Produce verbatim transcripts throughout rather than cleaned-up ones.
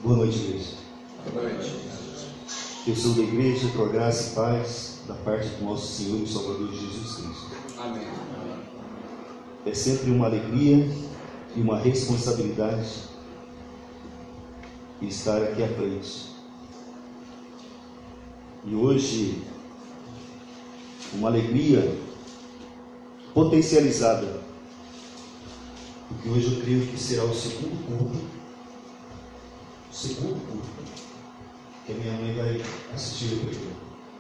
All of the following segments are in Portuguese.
Boa noite, igreja. Boa noite. Eu sou da igreja, com a graça e paz da parte do nosso Senhor e Salvador Jesus Cristo. Amém. É sempre uma alegria e uma responsabilidade estar aqui à frente. E hoje, uma alegria potencializada, porque hoje eu creio que será o segundo culto, o segundo culto, que a minha mãe vai assistir o primeiro.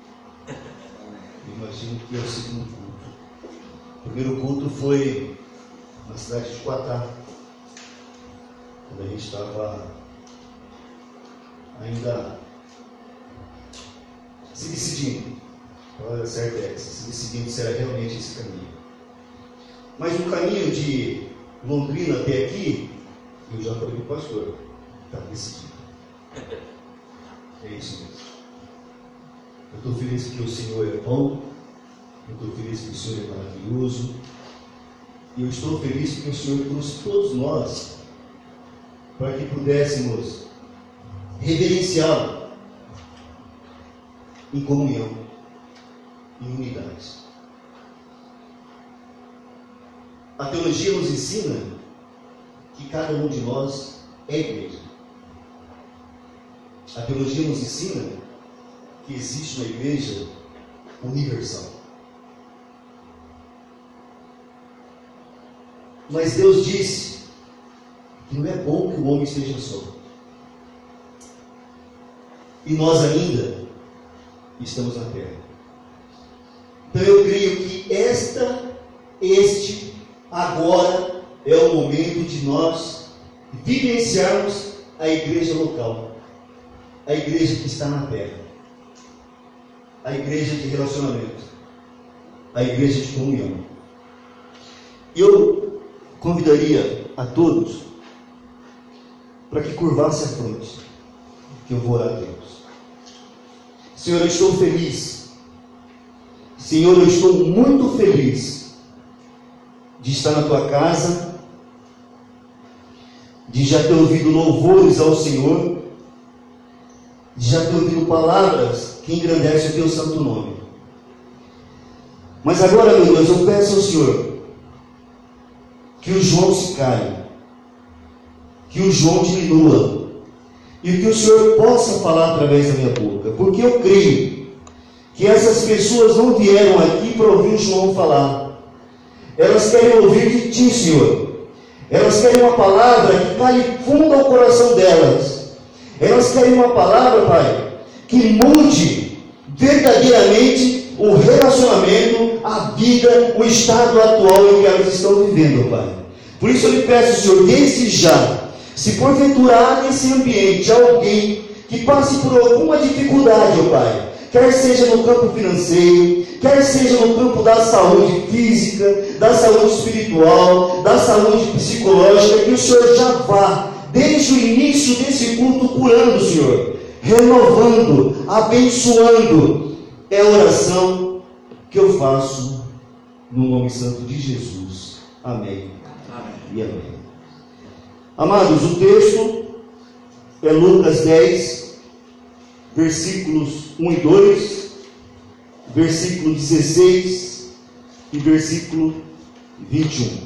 Imagino que é o segundo culto. O primeiro culto foi na cidade de Quatá, quando a gente estava ainda se decidindo. A palavra certa é essa, se decidindo se era realmente esse caminho. Mas o caminho de Londrina até aqui, eu já falei para o pastor, está decidido. É isso mesmo. Eu estou feliz porque o Senhor é bom, eu estou feliz porque o Senhor é maravilhoso, e eu estou feliz porque o Senhor trouxe todos nós para que pudéssemos reverenciá-lo em comunhão, em unidade. A teologia nos ensina que cada um de nós é igreja. A teologia nos ensina que existe uma igreja universal. Mas Deus disse que não é bom que o homem esteja só. E nós ainda estamos na terra. Então eu creio que esta, este, agora é o momento de nós vivenciarmos a igreja local, a igreja que está na terra, a igreja de relacionamento, a igreja de comunhão. Eu convidaria a todos para que curvasse a fronte, que eu vou orar a Deus. Senhor, eu estou feliz. Senhor, eu estou muito feliz de estar na tua casa, de já ter ouvido louvores ao Senhor, de já ter ouvido palavras que engrandecem o teu santo nome. Mas agora, meu Deus, eu peço ao Senhor que o João se caia, que o João diminua, e que o Senhor possa falar através da minha boca, porque eu creio que essas pessoas não vieram aqui para ouvir o João falar. Elas querem ouvir de ti, Senhor. Elas querem uma palavra que cale fundo ao coração delas. Elas querem uma palavra, Pai, que mude verdadeiramente o relacionamento, a vida, o estado atual em que elas estão vivendo, Pai. Por isso eu lhe peço, Senhor, desde já, se porventura há nesse ambiente alguém que passe por alguma dificuldade, ó Pai, quer seja no campo financeiro, quer seja no campo da saúde física, da saúde espiritual, da saúde psicológica, que o Senhor já vá, desde o início desse culto, curando, Senhor, renovando, abençoando. É a oração que eu faço no nome santo de Jesus. Amém. Amém. E amém. Amados, o texto é Lucas dez, versículos um e dois, versículo dezesseis e versículo vinte e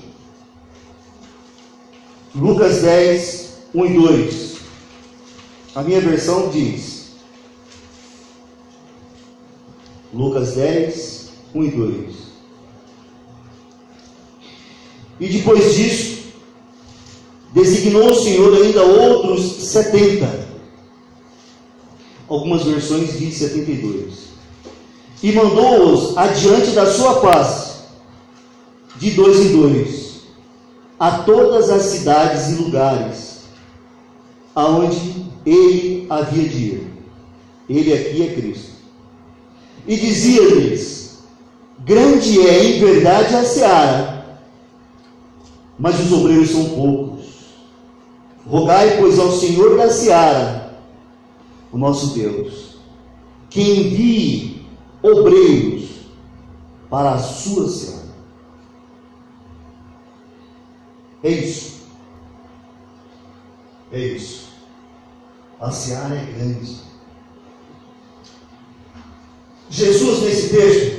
um. Lucas dez, um e dois. A minha versão diz: Lucas dez, um e dois. E depois disso, designou o Senhor ainda outros setenta. Algumas versões dizem setenta e dois. E mandou-os adiante da sua face, de dois em dois, a todas as cidades e lugares, aonde ele havia de ir. Ele aqui é Cristo. E dizia-lhes: grande é em verdade a seara, mas os obreiros são poucos. Rogai, pois, ao Senhor da seara, o nosso Deus, que envie obreiros para a sua seara. É isso. É isso. A seara é grande. Jesus, nesse texto,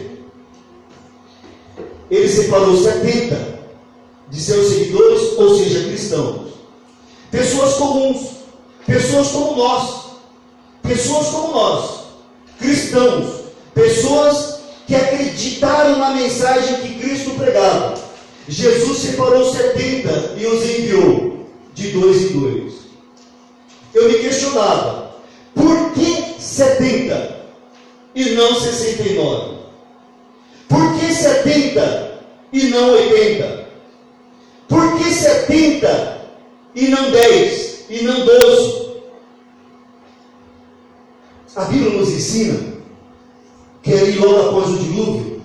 ele separou setenta de seus seguidores, ou seja, cristãos. Pessoas comuns, pessoas como nós, pessoas como nós, cristãos, pessoas que acreditaram na mensagem que Cristo pregava. Jesus separou setenta e os enviou de dois em dois. Eu me questionava, por que setenta e não sessenta e nove? Por que setenta e não oitenta? Por que setenta e não dez e não doze? A Bíblia nos ensina que ali logo após o dilúvio,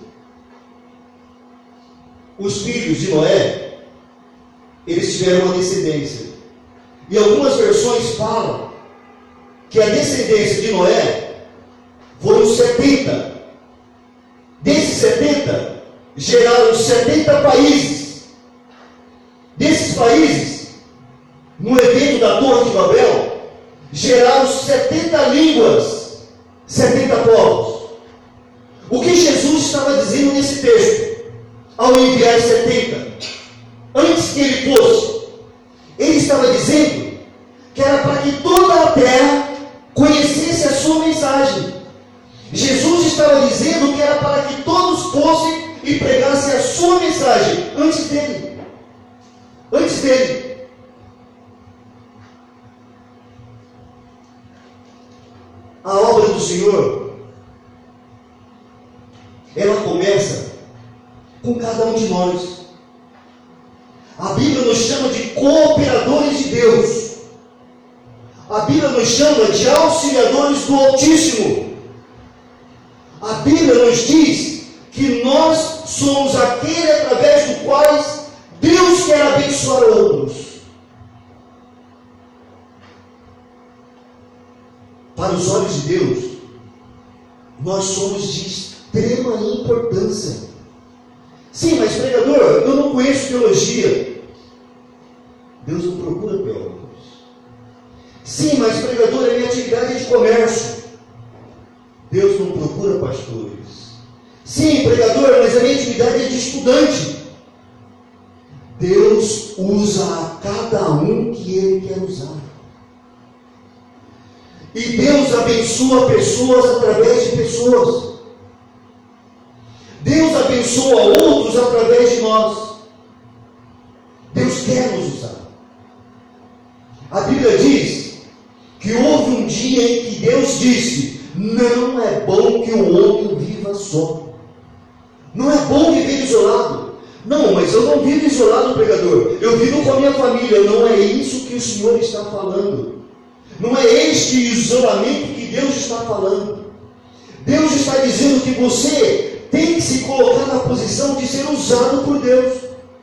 os filhos de Noé, eles tiveram uma descendência. E algumas versões falam que a descendência de Noé foram setenta. Desses setenta, geraram setenta países. Desses países, no evento da Torre de Babel, geraram setenta línguas, setenta povos. O que Jesus estava dizendo nesse texto, ao enviar setenta, antes que ele fosse, ele estava dizendo que era para que toda a terra conhecesse a sua mensagem. Jesus estava dizendo que era para que todos fossem e pregassem a sua mensagem antes dele. Antes dele. A obra do Senhor, ela começa com cada um de nós. A Bíblia nos chama de cooperadores de Deus. A Bíblia nos chama de auxiliadores do Altíssimo. A Bíblia nos diz que nós somos aquele através do qual Deus quer abençoar outros. Para os olhos de Deus, nós somos de extrema importância. Sim, mas pregador, eu não conheço teologia. Deus não procura teólogos. Sim, mas pregador, a minha atividade é de comércio. Deus não procura pastores. Sim, pregador, mas a minha atividade é de estudante. Deus usa a cada um que Ele quer usar. E Deus abençoa pessoas através de pessoas. Deus abençoa outros através de nós. Deus quer nos usar. A Bíblia diz que houve um dia em que Deus disse: não é bom que o homem viva só. Não é bom viver isolado. Não, mas eu não vivo isolado, pregador. Eu vivo com a minha família. Não é isso que o Senhor está falando. Não é este isolamento que Deus está falando. Deus está dizendo que você tem que se colocar na posição de ser usado por Deus.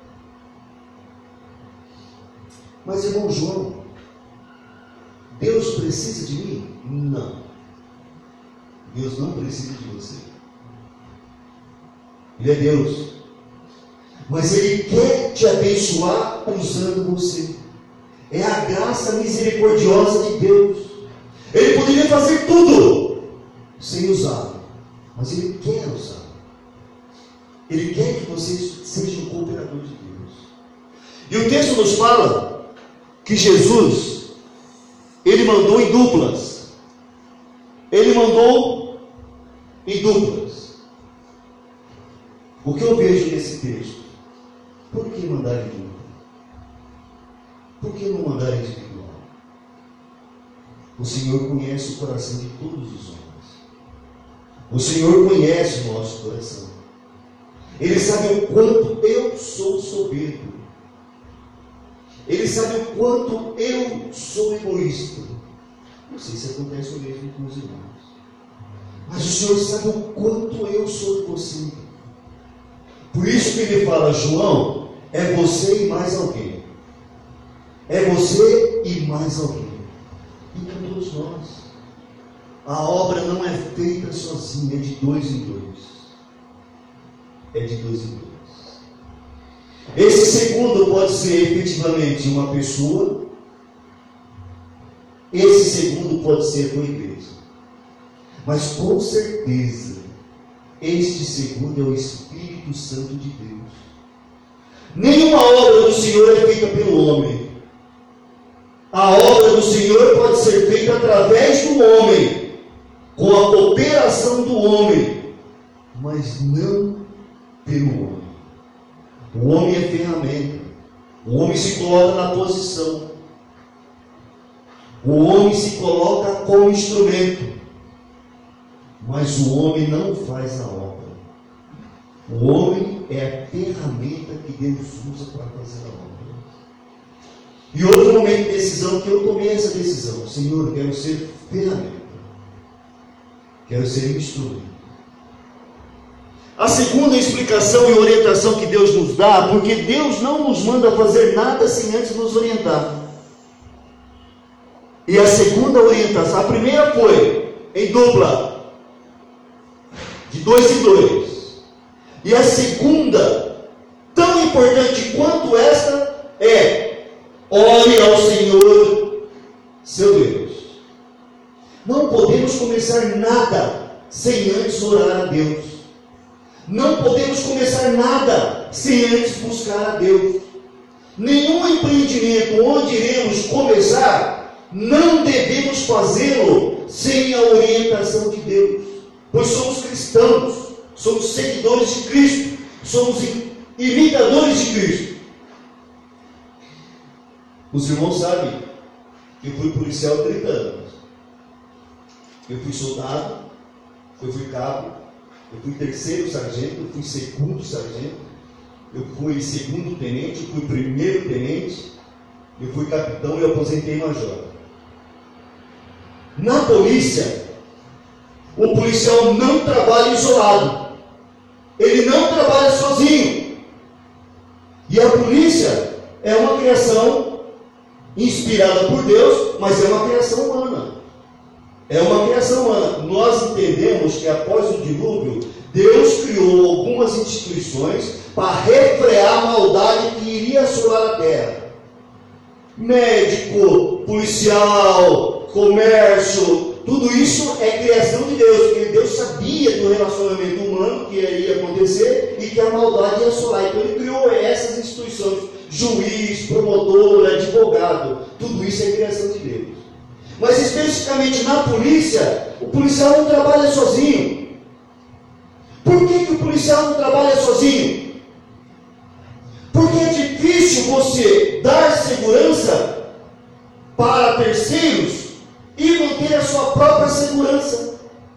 Mas, irmão João, Deus precisa de mim? Não. Deus não precisa de você. Ele é Deus. Mas Ele quer te abençoar usando você. É a graça misericordiosa de Deus. Ele poderia fazer tudo sem usá-lo, mas Ele quer usá-lo. Ele quer que você seja um cooperador de Deus. E o texto nos fala que Jesus, Ele mandou em duplas. Ele mandou em duplas. O que eu vejo nesse texto? Por que mandar em dupla? Por que não mandar individual? O Senhor conhece o coração de todos os homens. O Senhor conhece o nosso coração. Ele sabe o quanto eu sou soberbo. Ele sabe o quanto eu sou egoísta. Não sei se acontece o mesmo com os irmãos. Mas o Senhor sabe o quanto eu sou egocêntrico. Por isso que Ele fala: João, é você e mais alguém. É você e mais alguém. E todos nós. A obra não é feita sozinha, é de dois em dois. É de dois em dois. Esse segundo pode ser efetivamente uma pessoa, Esse segundo pode ser com a igreja. Mas com certeza, este segundo é o Espírito Santo de Deus. Nenhuma obra do Senhor é feita pelo homem. A obra do Senhor pode ser feita através do homem, com a cooperação do homem, mas não pelo homem. O homem é ferramenta. O homem se coloca na posição. O homem se coloca como instrumento. Mas o homem não faz a obra. O homem é a ferramenta que Deus usa para fazer a obra. E outro momento de decisão que eu tomei essa decisão. Senhor, eu quero ser ferramenta. Quero ser instrumento. A segunda explicação e orientação que Deus nos dá, porque Deus não nos manda fazer nada sem antes nos orientar. E a segunda orientação, a primeira foi em dupla, de dois em dois. E a segunda, tão importante quanto esta, é: ore ao Senhor, seu Deus. Não podemos começar nada sem antes orar a Deus. Não podemos começar nada sem antes buscar a Deus. Nenhum empreendimento onde iremos começar, não devemos fazê-lo sem a orientação de Deus. Pois somos cristãos, somos seguidores de Cristo, somos imitadores de Cristo. Os irmãos sabem que eu fui policial há trinta anos. Eu fui soldado, eu fui cabo, eu fui terceiro sargento, eu fui segundo sargento, eu fui segundo tenente, eu fui primeiro tenente, eu fui capitão e eu aposentei major. Na polícia, o policial não trabalha isolado. Ele não trabalha sozinho. E a polícia é uma criação inspirada por Deus, mas é uma criação humana. É uma criação humana. Nós entendemos que após o dilúvio, Deus criou algumas instituições para refrear a maldade que iria assolar a terra. Médico, policial, comércio, tudo isso é criação de Deus, porque Deus sabia do relacionamento humano que iria acontecer e que a maldade ia assolar. Então Ele criou essas instituições: juiz, promotor, advogado. Tudo isso é criação de Deus. Mas especificamente na polícia, o policial não trabalha sozinho. Por que, que o policial não trabalha sozinho? Porque é difícil você dar segurança para terceiros e manter a sua própria segurança.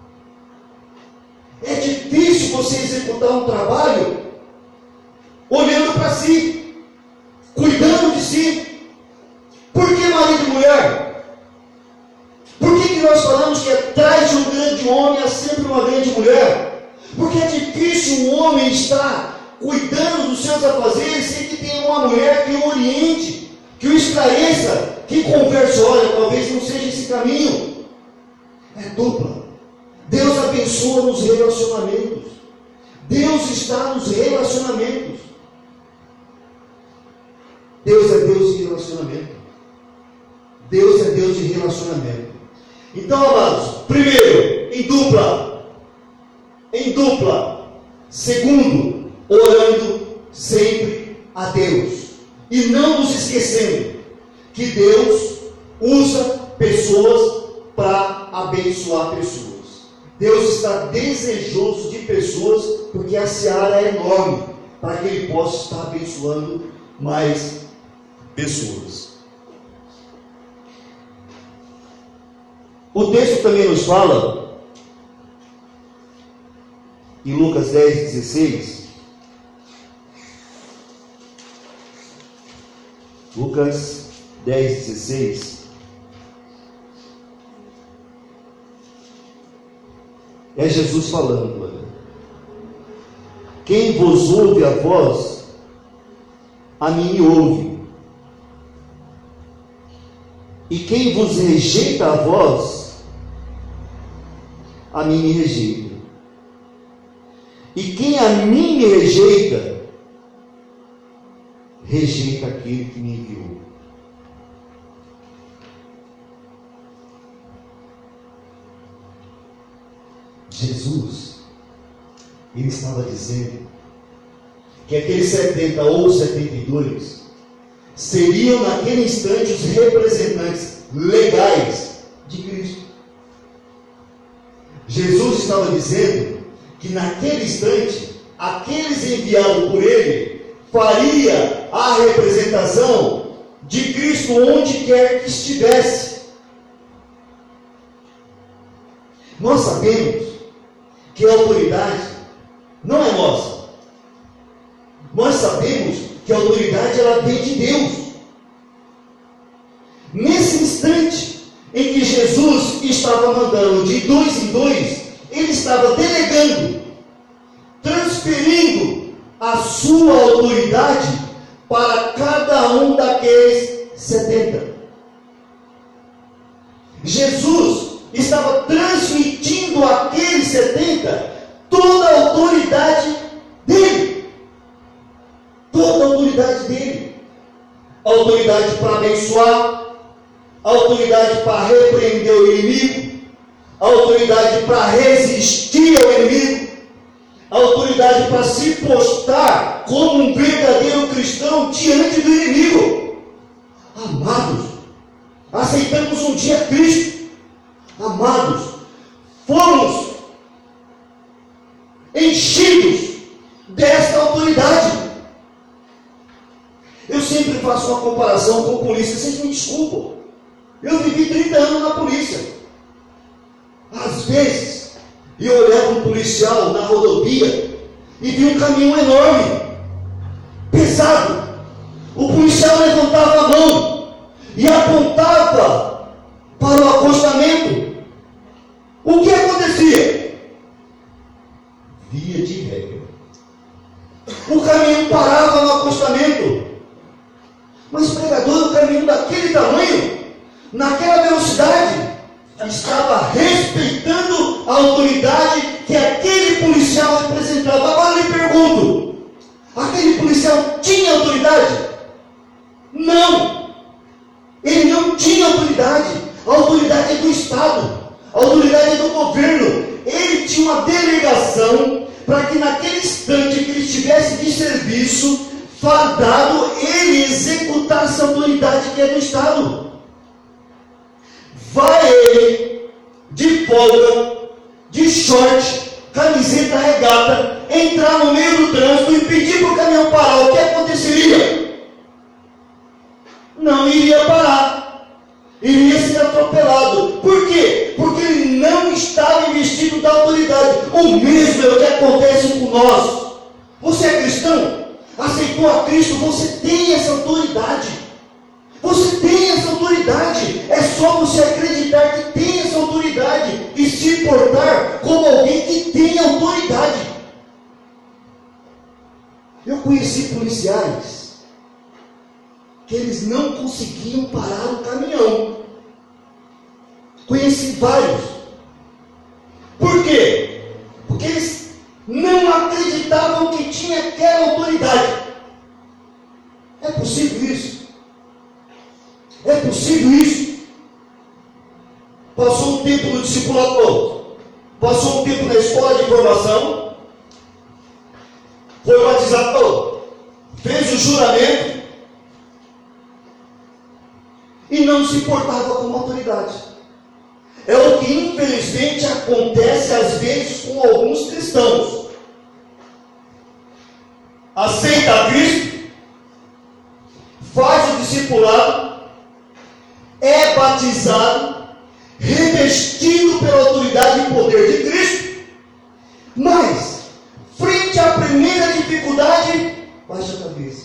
É difícil você executar um trabalho olhando para si, cuidando de si. Por que marido e mulher? Por que, que nós falamos que atrás de um grande homem há sempre uma grande mulher? Porque é difícil um homem estar cuidando dos seus afazeres sem que tenha uma mulher que o oriente, que o esclareça, que converse. Olha, talvez não seja esse caminho. É dupla. Deus abençoa nos relacionamentos. Deus está nos relacionamentos. Deus é Deus de relacionamento. Deus é Deus de relacionamento. Então, amados, primeiro, em dupla. Em dupla. Segundo, orando sempre a Deus. E não nos esquecendo que Deus usa pessoas para abençoar pessoas. Deus está desejoso de pessoas, porque a seara é enorme, para que Ele possa estar abençoando mais pessoas. O texto também nos fala, em Lucas dez, dezesseis, Lucas dez, dezesseis, é Jesus falando: olha, quem vos ouve a voz, a mim me ouve, e quem vos rejeita a voz, a mim me rejeita. E quem a mim me rejeita, rejeita aquele que me enviou. Jesus, ele estava dizendo que aqueles setenta ou setenta e dois seriam naquele instante os representantes legais de Cristo. Jesus estava dizendo que naquele instante, aqueles enviados por ele faria a representação de Cristo onde quer que estivesse. Nós sabemos que a autoridade não é nossa. Nós sabemos que a autoridade ela vem de Deus. Nesse instante em que Jesus estava mandando de dois em dois, ele estava delegando, transferindo a sua autoridade para cada um daqueles setenta. Jesus estava transmitindo àqueles setenta toda a autoridade dele. Toda a autoridade dele. A autoridade para abençoar, a autoridade para repreender o inimigo, a autoridade para resistir ao inimigo, a autoridade para se postar como um verdadeiro cristão diante do inimigo. Amados, aceitamos um dia Cristo. Amados, fomos enchidos desta autoridade. Eu sempre faço uma comparação com a polícia. Vocês me desculpam, eu vivi trinta anos na polícia. Às vezes eu olhava um policial na rodovia e vi um caminhão enorme, pesado. O policial levantava a mão e apontava para o acostamento. O que acontecia? Via de regra, o caminhão parava no acostamento. Mas pregador, o caminhão daquele tamanho, naquela velocidade, estava respeitando a autoridade que aquele policial representava. Agora eu lhe pergunto, aquele policial tinha autoridade? Não, ele não tinha autoridade. A autoridade é do Estado, a autoridade é do governo. Ele tinha uma delegação para que naquele instante que ele estivesse de serviço, fadado, ele executasse a autoridade que é do Estado. Vai ele de folga, de short, camiseta regata, entrar no meio do trânsito e pedir para o caminhão parar. O que aconteceria? Não iria parar, iria ser atropelado. Por quê? Porque ele não estava investido da autoridade. O mesmo é o que acontece com nós. Você é cristão? Aceitou a Cristo? Você tem essa autoridade. Você tem essa autoridade. É só você acreditar que tem essa autoridade e se portar como alguém que tem autoridade. Eu conheci policiais que eles não conseguiam parar o caminhão. Conheci vários. Por quê? Porque eles não acreditavam que tinha aquela autoridade. É possível isso? É possível isso? Passou um tempo no discipulado, passou um tempo na escola de formação, foi batizado, fez o juramento e não se portava como autoridade. É o que infelizmente acontece às vezes com alguns cristãos. Aceita a Cristo, faz o discipulado, é batizado, revestido pela autoridade e poder de Cristo, mas, frente à primeira dificuldade, baixa a cabeça.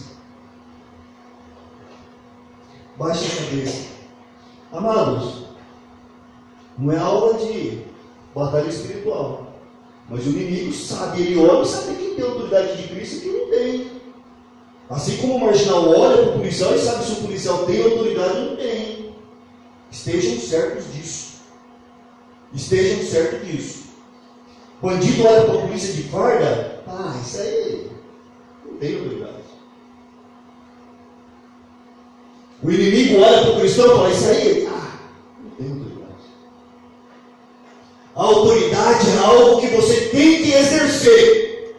Baixa a cabeça. Amados, não é aula de batalha espiritual, mas o inimigo sabe, ele olha e sabe quem tem autoridade de Cristo e quem não tem. Assim como o marginal olha para o policial e sabe se o policial tem autoridade ou não tem. Estejam certos disso. Estejam certos disso. Bandido olha para a polícia de farda, ah, isso aí não tem autoridade. O inimigo olha para o cristão e fala, isso aí, ah, não tem autoridade. A autoridade é algo que você tem que exercer.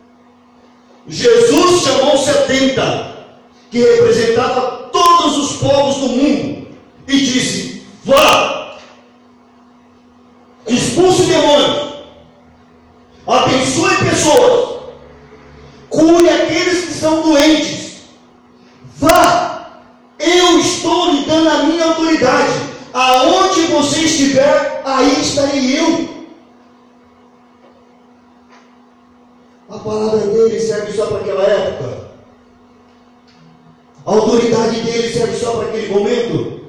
Jesus chamou setenta, que representava todos os povos do mundo, e disse: vá, expulse demônios, abençoe pessoas, cure aqueles que são doentes, vá, eu estou lhe dando a minha autoridade. Aonde você estiver, aí estarei eu. A palavra dele serve só para aquela época? A autoridade dele serve só para aquele momento?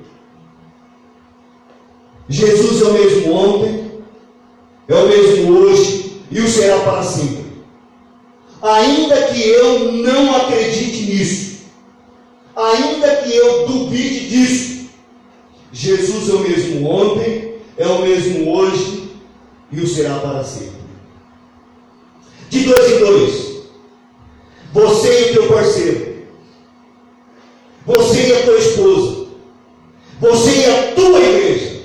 Jesus é o mesmo ontem, é o mesmo hoje e o será para sempre. Ainda que eu não acredite nisso, ainda que eu duvide disso, Jesus é o mesmo ontem, é o mesmo hoje e o será para sempre. De dois em dois, você e o teu parceiro, você e a tua esposa, você e a tua igreja.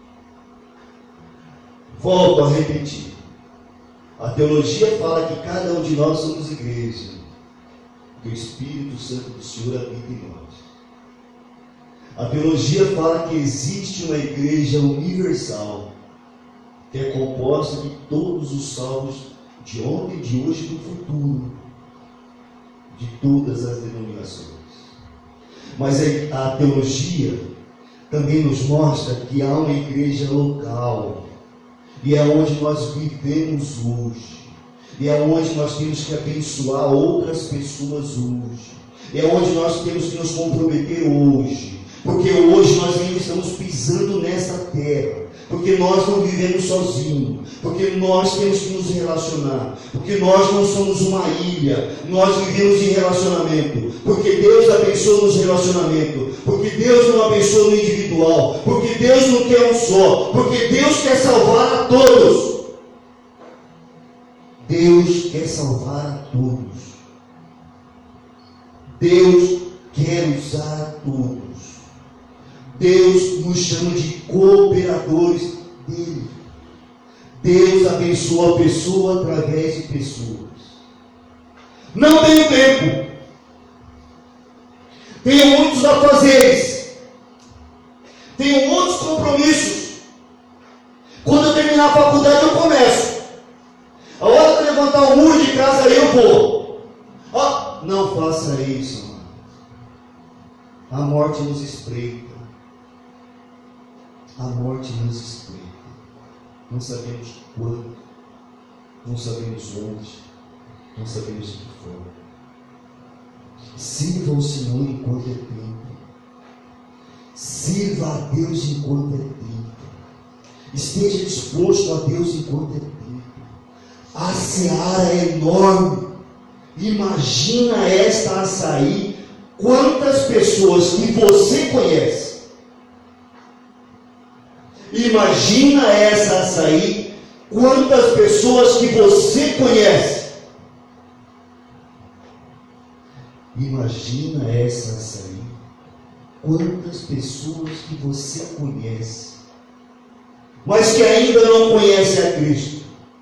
Volto a repetir, a teologia fala que cada um de nós somos igreja, que o Espírito Santo do Senhor habita em nós. A teologia fala que existe uma igreja universal, que é composta de todos os salvos de ontem, de hoje e do futuro, de todas as denominações. Mas a teologia também nos mostra que há uma igreja local, e é onde nós vivemos hoje, e é onde nós temos que abençoar outras pessoas hoje, é onde nós temos que nos comprometer hoje. Porque hoje nós ainda estamos pisando nessa terra, porque nós não vivemos sozinhos, porque nós temos que nos relacionar, porque nós não somos uma ilha, nós vivemos em relacionamento, porque Deus abençoa nos relacionamentos, porque Deus não abençoa no individual, porque Deus não quer um só, porque Deus quer salvar a todos. Deus quer salvar a todos. Deus quer usar a todos. Deus nos chama de cooperadores dele. Deus abençoa a pessoa através de pessoas. Não tenho tempo. Tenho muitos afazeres. Tenho muitos compromissos. Quando eu terminar a faculdade eu começo. A hora de levantar o muro de casa aí eu vou. Oh, não faça isso, mano. A morte nos espreita. A morte nos espreita. Não sabemos quando, não sabemos onde, não sabemos de que forma. Sirva o Senhor enquanto é tempo. Sirva a Deus enquanto é tempo. Esteja disposto a Deus enquanto é tempo. A seara é enorme. Imagina esta açaí. Quantas pessoas que você conhece. Imagina essa açaí, quantas pessoas que você conhece. Imagina essa açaí, quantas pessoas que você conhece, mas que ainda não conhecem a Cristo.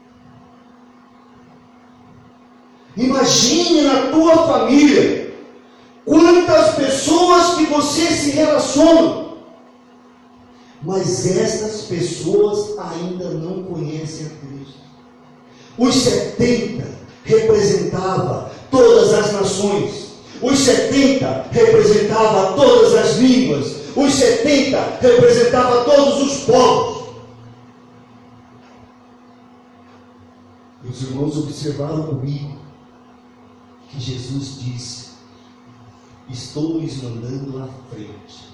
Imagine na tua família, quantas pessoas que você se relaciona, mas estas pessoas ainda não conhecem a Cristo. Os setenta representava todas as nações. Os setenta representava todas as línguas. Os setenta representava todos os povos. E os irmãos observaram comigo que Jesus disse: estou lhes mandando à frente.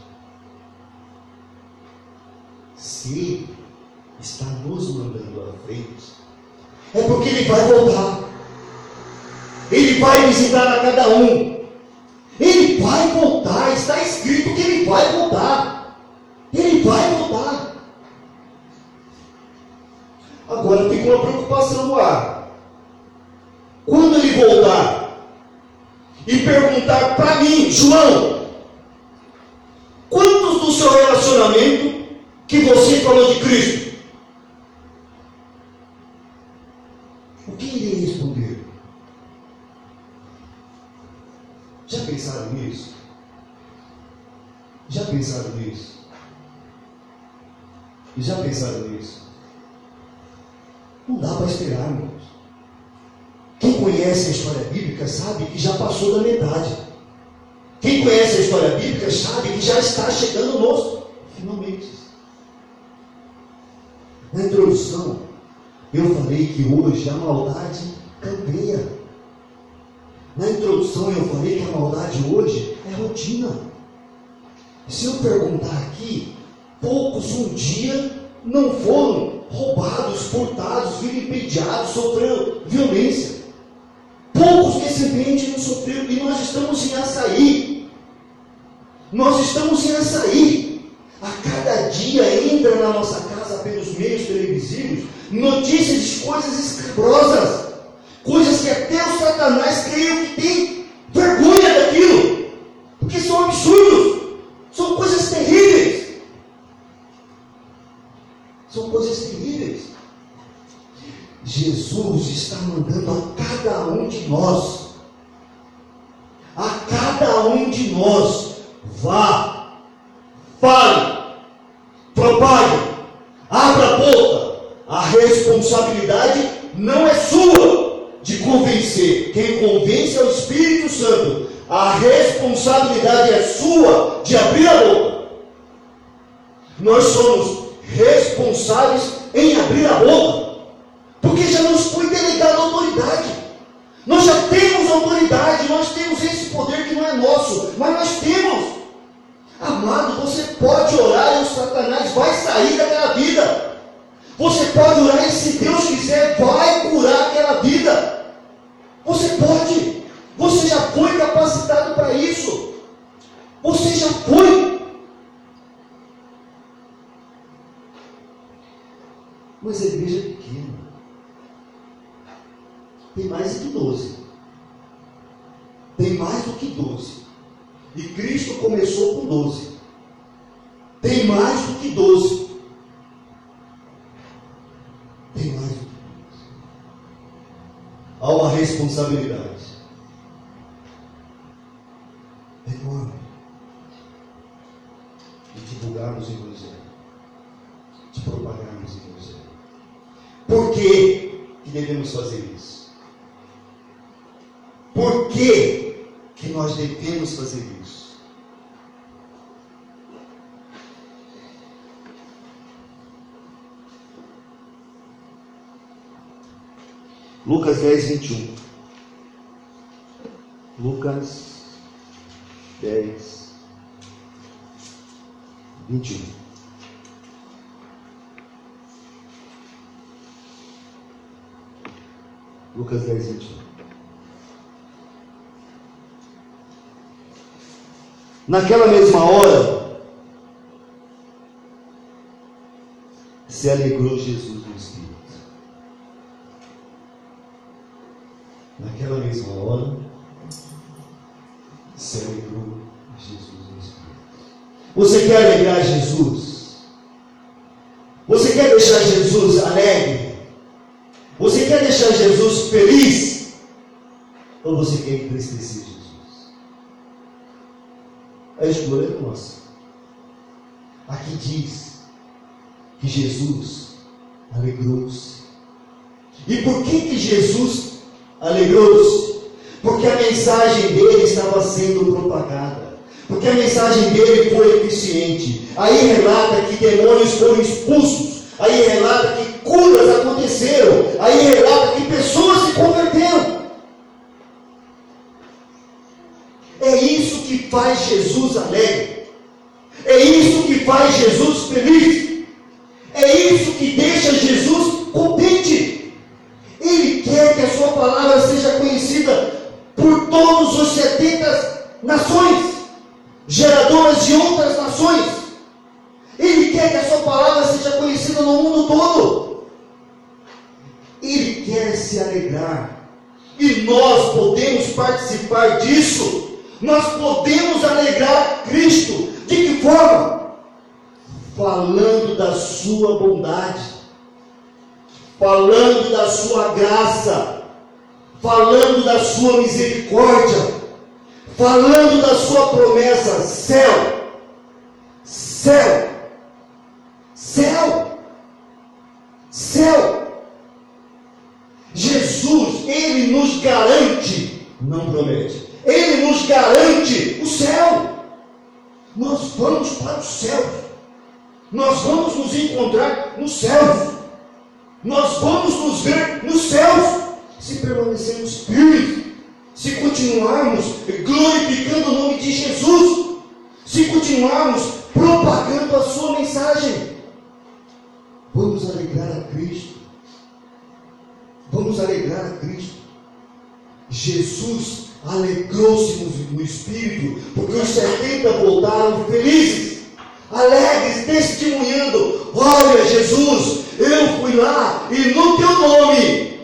Se Ele está nos mandando à frente, é porque Ele vai voltar. Ele vai visitar a cada um. Ele vai voltar. Está escrito que Ele vai voltar. Ele vai voltar. Agora fica uma preocupação no ar. Quando Ele voltar e perguntar para mim, João, quantos do seu relacionamento que você falou de Cristo? E já pensaram nisso? Não dá para esperar, irmãos. Quem conhece a história bíblica sabe que já passou da metade. Quem conhece a história bíblica sabe que já está chegando no finalmente. Na introdução, eu falei que hoje a maldade campeia. Na introdução eu falei que a maldade hoje é rotina. Se eu perguntar aqui, poucos um dia não foram roubados, furtados, vilipendiados, sofreram violência. Poucos nesse ambiente não sofreram, e nós estamos em açaí. Nós estamos em açaí. A cada dia entra na nossa casa, pelos meios televisivos, notícias de coisas escabrosas, coisas que até o Satanás creio que tem vergonha daquilo, porque são absurdos, são coisas terríveis. São coisas terríveis. Jesus está mandando a cada um de nós, a cada um de nós, vá, fale, propague, abra a boca. A responsabilidade não é sua de convencer. Quem convence é o Espírito Santo. A responsabilidade é sua de abrir a boca. Nós somos responsáveis em abrir a boca, porque já nos foi delegada autoridade. Nós já temos autoridade, nós temos esse poder que não é nosso, mas nós temos. Amado, você pode orar e o Satanás vai sair daquela vida. Você pode orar e, se Deus quiser, vai curar aquela vida. Você pode. Você já foi capacitado para isso. Você já foi. Mas a igreja é pequena. Tem mais do que doze. Tem mais do que doze. E Cristo começou com doze. Tem mais do que doze. Tem mais do que doze. Há uma responsabilidade enorme de divulgarmos o Evangelho, de propagarmos o Evangelho. Por que que devemos fazer isso? Por que que nós devemos fazer isso? Lucas dez, vinte e um. Lucas dez, vinte e um. Lucas dez, vinte e um. Naquela mesma hora, se alegrou Jesus no Espírito. Naquela mesma hora, se alegrou Jesus no Espírito. Você quer alegrar Jesus? Você quer deixar Jesus alegre? Você quer deixar Jesus feliz? Ou você quer entristecer Jesus? A escolha é nossa. Aqui diz que Jesus alegrou-se. E por que que Jesus alegrou-se? Porque a mensagem dele estava sendo propagada. Porque a mensagem dele foi eficiente. Aí relata que demônios foram expulsos. Aí relata que curas aconteceram. Aí relata que pessoas se converteram. É isso que faz Jesus alegre. É isso que faz Jesus feliz. É isso que deixa Jesus contente. Ele quer que a sua palavra seja conhecida por todos os setenta nações, geradoras de outras nações. Ele quer que a sua palavra seja conhecida no mundo todo. Ele quer se alegrar. E nós podemos participar disso. Nós podemos alegrar Cristo. De que forma? Falando da sua bondade, falando da sua graça, falando da sua misericórdia, falando da sua promessa. Céu, céu. Céu. Céu. Jesus, Ele nos garante, não promete, Ele nos garante o céu. Nós vamos para o céu. Nós vamos nos encontrar no céu. Nós vamos nos ver no céu. Se permanecermos firmes, se continuarmos glorificando o nome de Jesus, se continuarmos propagando a sua mensagem, vamos alegrar a Cristo. Vamos alegrar a Cristo. Jesus alegrou-se no, no Espírito, porque os setenta voltaram felizes, alegres, testemunhando: olha, Jesus, eu fui lá e no teu nome,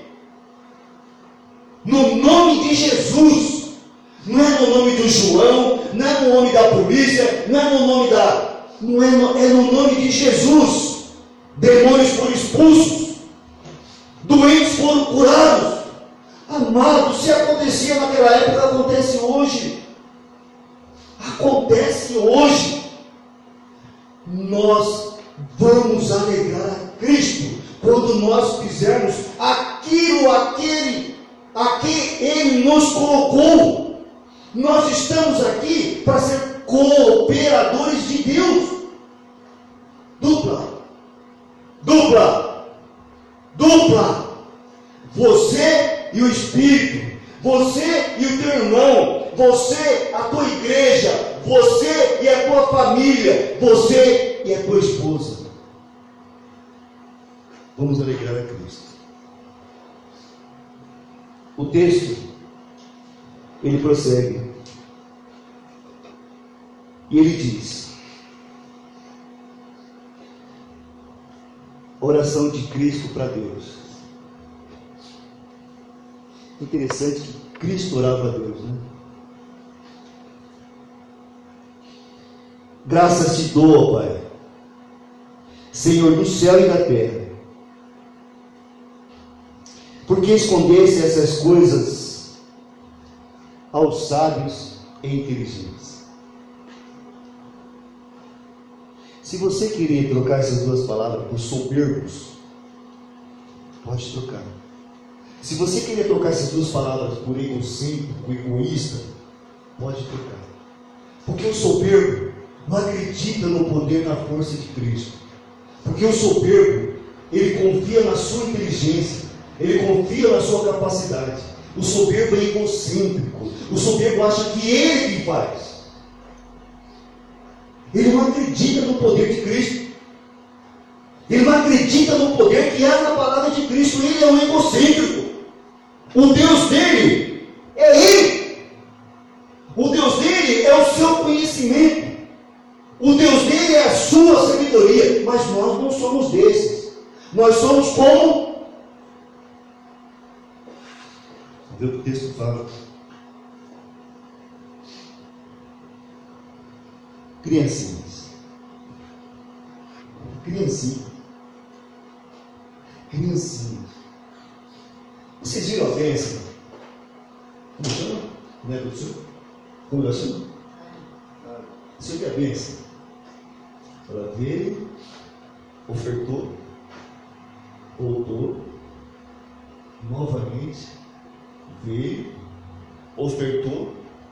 no nome de Jesus, não é no nome do João, não é no nome da polícia, não é no nome da, não é no, é no nome de Jesus, demônios foram expulsos, doentes foram curados. Amado, se acontecia naquela época, acontece hoje. Acontece hoje. Nós vamos alegrar a Cristo quando nós fizermos aquilo, aquele, a que Ele nos colocou. Nós estamos aqui para ser cooperadores de Deus. Dupla. Dupla. Dupla. Você e o Espírito, você e o teu irmão, você, a tua igreja, você e a tua família, você e a tua esposa. Vamos alegrar a Cristo. O texto, ele prossegue, e ele diz: oração de Cristo para Deus. Interessante que Cristo orava a Deus, né? Graças te dou, Pai, Senhor do céu e da terra, porque escondesse essas coisas aos sábios e inteligentes. Se você querer trocar essas duas palavras por soberbos, pode trocar. Se você querer trocar essas duas palavras por egocêntrico, egoísta, pode trocar. Porque o soberbo não acredita no poder, na força de Cristo. Porque o soberbo, ele confia na sua inteligência, ele confia na sua capacidade. O soberbo é egocêntrico. O soberbo acha que ele que faz. Ele não acredita no poder de Cristo. Ele não acredita no poder que há na palavra de Cristo. Ele é um egocêntrico. O Deus dele é Ele. O Deus dele é o seu conhecimento. O Deus dele é a sua sabedoria. Mas nós não somos desses. Nós somos como... Vê o que o texto fala. Criancinhas. Criancinha. Criancinhas. Vocês viram a bênção? Como chama? Não é do senhor? Como ela chama? Você viu a bênção? Ela veio, ofertou, voltou, novamente, veio, ofertou,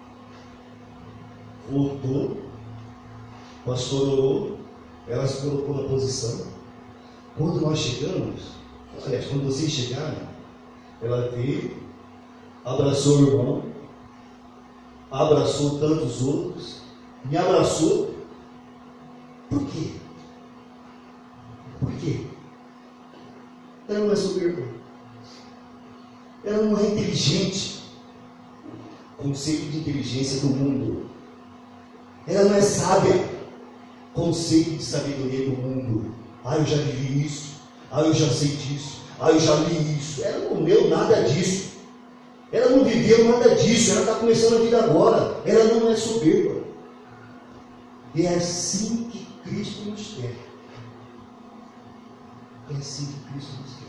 voltou, o pastor orou, ela se colocou na posição. Quando nós chegamos, aliás, quando vocês chegaram, ela veio, abraçou o irmão, abraçou tantos outros, me abraçou. Por quê? Por quê? Ela não é soberba. Ela não é inteligente. Conceito de inteligência do mundo. Ela não é sábia. Conceito de sabedoria do mundo. Ah, eu já vivi isso. Ah, eu já sei disso. Ah, eu já li isso. Ela não leu nada disso. Ela não viveu nada disso. Ela está começando a vida agora. Ela não é soberba. E é assim que Cristo nos quer. É assim que Cristo nos quer.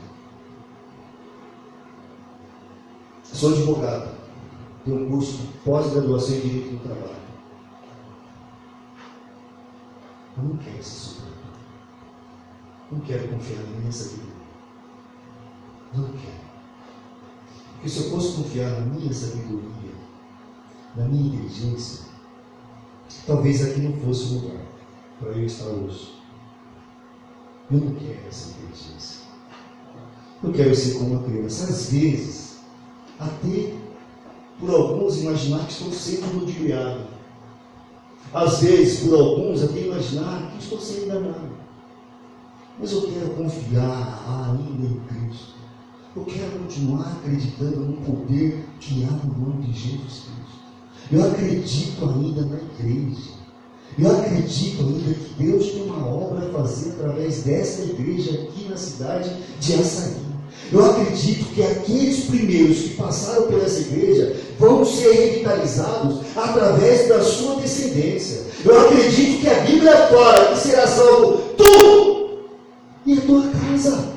Sou advogado. Tenho um curso de pós-graduação em Direito do Trabalho. Eu não quero ser soberbo. Não quero confiar na minha sabedoria. Não quero. Porque se eu fosse confiar na minha sabedoria, na minha inteligência, talvez aqui não fosse o lugar para eu estar hoje. Eu não quero essa inteligência. Eu quero ser como uma criança. Às vezes, até por alguns imaginar que estou sendo ludibriado. Às vezes, por alguns, até imaginar que estou sendo enganado. Mas eu quero confiar ainda em Cristo. Eu quero continuar acreditando no poder que há no nome de Jesus Cristo. Eu acredito ainda na igreja. Eu acredito ainda que Deus tem uma obra a fazer através dessa igreja aqui na cidade de Açaí. Eu acredito que aqueles primeiros que passaram por essa igreja vão ser revitalizados através da sua descendência. Eu acredito que a Bíblia fala que será salvo tu e a tua casa.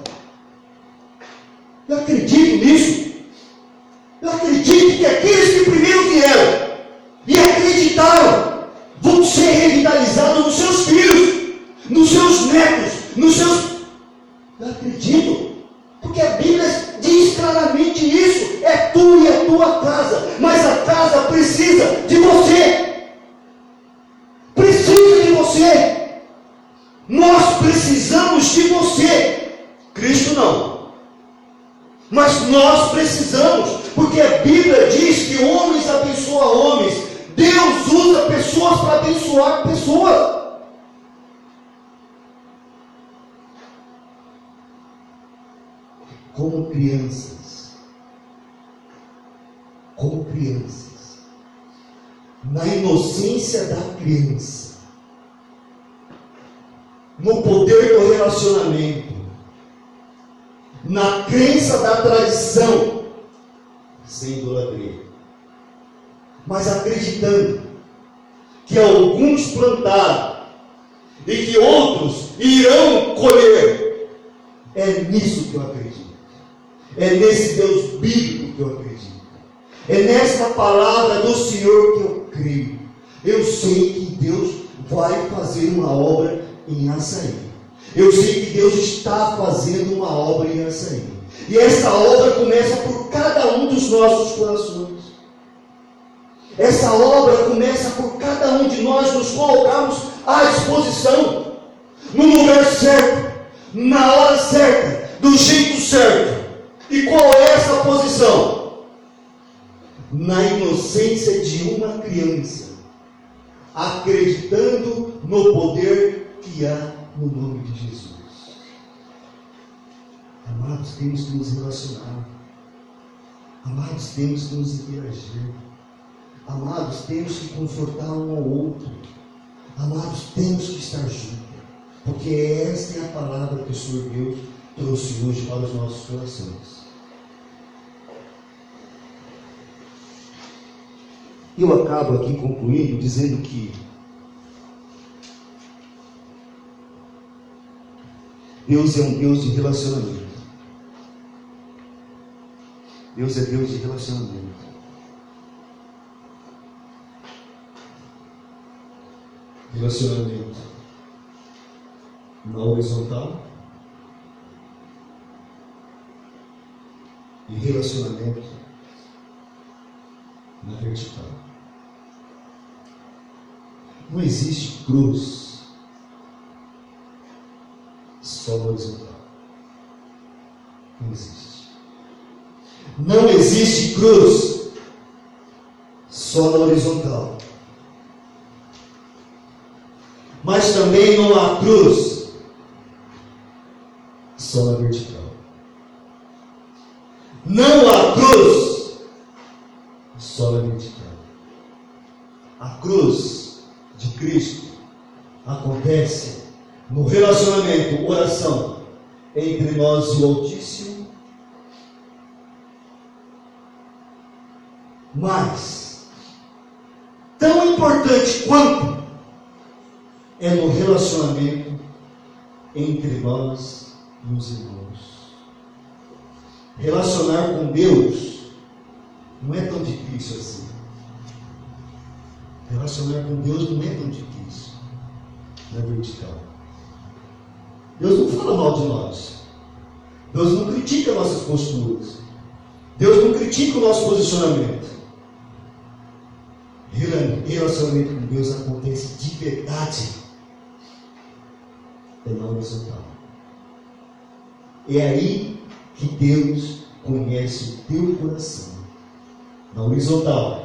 Eu acredito nisso. Eu acredito que aqueles que primeiro vieram e acreditaram vão ser revitalizados nos seus filhos, nos seus netos, nos seus... Eu acredito. Porque a Bíblia diz claramente isso. É tu e a tua casa. Mas a casa precisa de você. Precisa de você. Nós precisamos de você. Cristo não. Mas nós precisamos. Porque a Bíblia diz que homens abençoam homens. Deus usa pessoas para abençoar pessoas. Como crianças, como crianças, na inocência da criança, no poder do relacionamento, na crença da tradição, sem idolatria, mas acreditando que alguns plantaram e que outros irão colher. É nisso que eu acredito. É nesse Deus bíblico que eu acredito. É nessa palavra do Senhor que eu creio. Eu sei que Deus vai fazer uma obra em Açaí. Eu sei que Deus está fazendo uma obra em Açaí. E essa obra começa por cada um dos nossos corações. Essa obra começa por cada um de nós nos colocarmos à disposição, no lugar certo, na hora certa, do jeito certo. E qual é essa posição? Na inocência de uma criança, acreditando no poder que há no nome de Jesus. Amados, temos que nos relacionar. Amados, temos que nos interagir. Amados, temos que confortar um ao outro. Amados, temos que estar juntos. Porque esta é a palavra que o Senhor Deus trouxe hoje para os nossos corações. E eu acabo aqui concluindo dizendo que Deus é um Deus de relacionamento. Deus é Deus de relacionamento. Relacionamento na horizontal e relacionamento na vertical. Não existe cruz só no horizontal. Não existe. Não existe cruz só na horizontal. Mas também não há cruz só na vertical. Não há cruz só na vertical. A cruz de Cristo acontece no relacionamento, oração entre nós e o Altíssimo. Mas, tão importante quanto é no relacionamento entre nós e os irmãos. Relacionar com Deus não é tão difícil assim. Relacionar com Deus não é tão difícil na vertical. Deus não fala mal de nós. Deus não critica nossas posturas. Deus não critica o nosso posicionamento. Relacionamento com Deus acontece de verdade. É na horizontal. É aí que Deus conhece o teu coração. Na horizontal.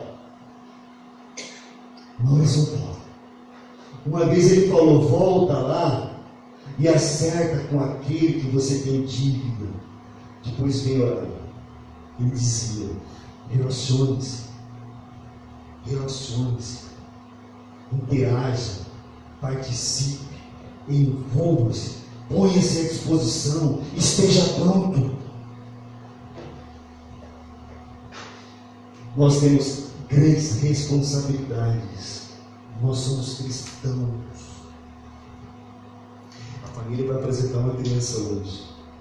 Na horizontal. Uma vez ele falou, volta lá e acerta com aquele que você tem dívida. Depois vem orar. Ele dizia, relacione-se. Relacione-se. Interaja. Participe. Envolva-se. Ponha-se à disposição. Esteja pronto. Nós temos grandes responsabilidades. Nós somos cristãos. A família vai apresentar uma criança hoje.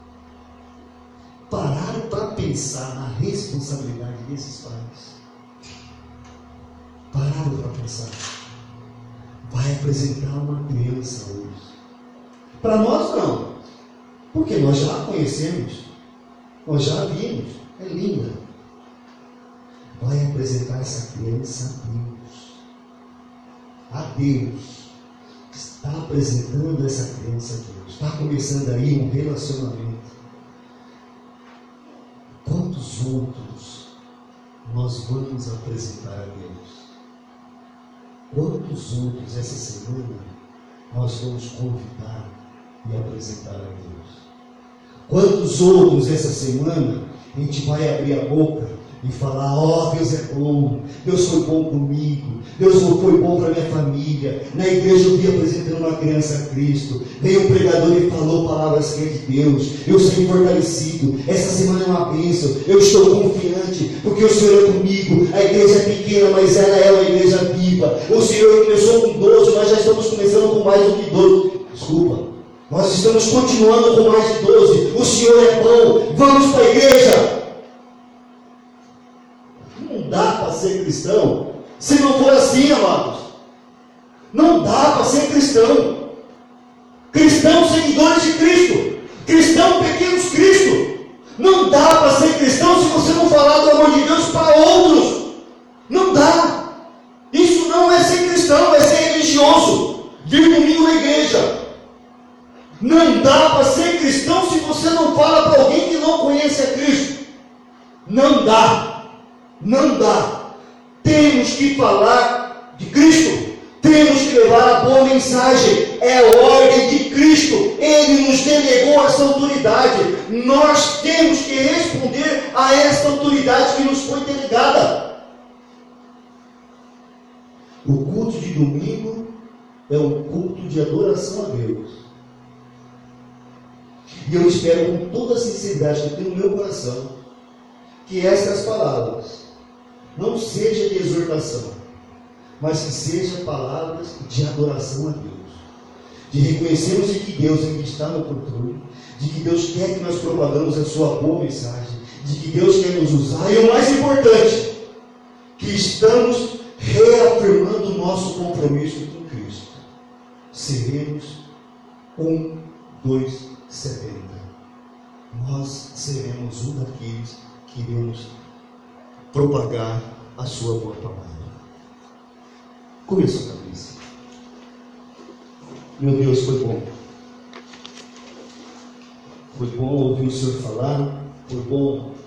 Pararam para pensar na responsabilidade desses pais. Pararam para pensar. Vai apresentar uma criança hoje. Para nós não. Porque nós já a conhecemos. Nós já a vimos. É linda. Vai apresentar essa criança a Deus. A Deus. Está apresentando essa criança a Deus. Está começando aí um relacionamento. Quantos outros nós vamos apresentar a Deus? Quantos outros essa semana nós vamos convidar e apresentar a Deus? Quantos outros essa semana a gente vai abrir a boca e falar, ó, oh, Deus é bom, Deus foi bom comigo, Deus foi bom para minha família. Na igreja eu vi apresentando uma criança a Cristo, veio o pregador e falou palavras que é de Deus, eu saí fortalecido, essa semana é uma bênção, eu estou confiante, porque o Senhor é comigo, a igreja é pequena, mas ela é uma igreja viva, o Senhor começou com doze, nós já estamos começando com mais do que doze, desculpa, nós estamos continuando com mais de doze, o Senhor é bom, vamos para a igreja. Não dá para ser cristão se não for assim, amados. Não dá para ser cristão. Cristãos seguidores de Cristo. Cristão pequenos Cristo. Não dá para ser cristão se você não falar do amor de Deus para outros. Não dá. Isso não é ser cristão, é ser religioso. Vir domingo na igreja. Não dá para ser cristão se você não fala para alguém que não conhece a Cristo. Não dá. Não dá. Temos que falar de Cristo. Temos que levar a boa mensagem. É a ordem de Cristo. Ele nos delegou essa autoridade. Nós temos que responder a essa autoridade que nos foi delegada. O culto de domingo é um culto de adoração a Deus. E eu espero com toda a sinceridade que eu tenho no meu coração que estas palavras não seja de exortação, mas que sejam palavras de adoração a Deus, de reconhecermos de que Deus ainda está no controle, de que Deus quer que nós propagamos a sua boa mensagem, de que Deus quer nos usar, e o mais importante, que estamos reafirmando o nosso compromisso com Cristo. Seremos um, dois, setenta. Nós seremos um daqueles que iremos propagar a sua boa palavra. Começou a cabeça. Meu Deus, foi bom. Foi bom ouvir o Senhor falar. Foi bom